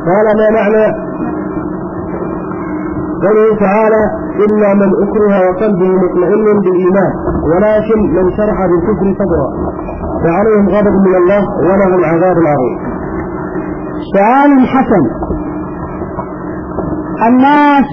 قال ما معنى قوله تعالى إلا من أكره وقلبه مطمئن بالإيمان ولكن من شرح بالكفر صدرا فعليهم غضب من الله ولهم عذاب عظيم. سؤال حسن. الناس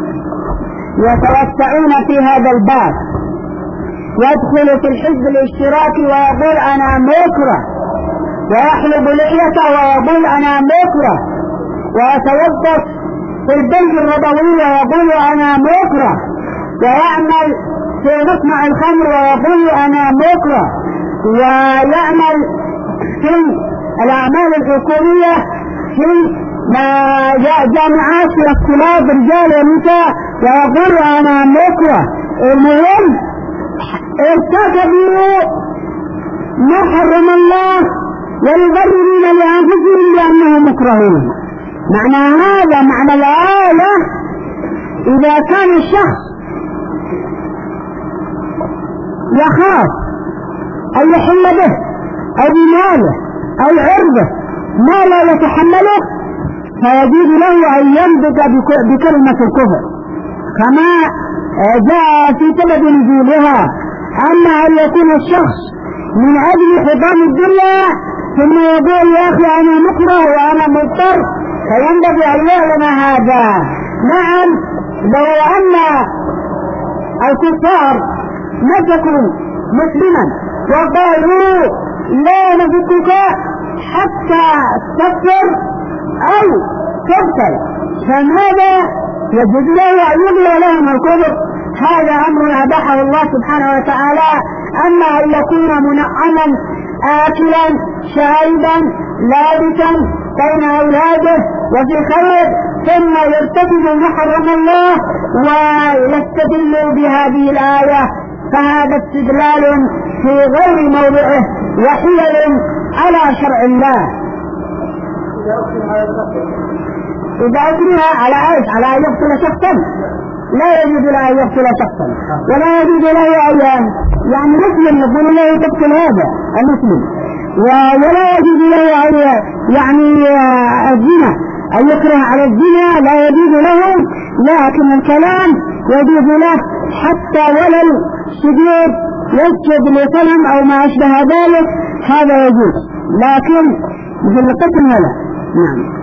يتوسعون في هذا الباب، يدخل في الحزب الاشتراكي ويقول أنا مكره، ويحلب لحيته ويقول أنا مكره، ويتوظف في البنك الربوي ويقول أنا مكره، ويعمل في مصنع الخمر ويقول أنا مكره، ويعمل في الأعمال الحكومية في جامعات في اختلاط رجال ونساء ويقول أنا مكره. المهم ارتكبوا ما حرم الله ويبررون لأنفسهم بأنهم مكرهون. معنى هذا معنى الآية إذا كان الشخص يخاف أن يحل به أو بماله أو عرضه ما لا يتحمله فيجوز له أن ينطق بكلمة الكفر كما جاء في سبب نزولها. أما أن يكون الشخص من أجل حطام الدنيا ثم يقول يا أخي أنا مكره وأنا مضطر فينبغي أن يعلم هذا. نعم لو أن الكفار مسكوا مسلما وقالوا لا نفكك حتى تكفر أو تقتل فماذا يجوز له أن يغلى لهم الكفر؟ هذا أمر أباحه الله سبحانه وتعالى. أما أن يكون منعما آكلا شاربا لابسا بين أولاده وفي خير ثم يرتكب ما حرم الله ويستدل بهذه الآية فهذا استدلال في غير موضعه وحيل على شرع الله. إذا أكره على عيش على أن يقتل شخصا لا يجوز له أن يقتل شخصا ولا يجوز له أن يعني مسلم يقول له تقتل هذا المسلم ولا يجوز له أن يعني الزنا أن يكره على الزنا لا يجوز له. لكن الكلام يجوز له حتى ولو سجود يسجد لصنم أو ما أشبه ذلك هذا يجوز لكن مثل القتل ولا. نعم.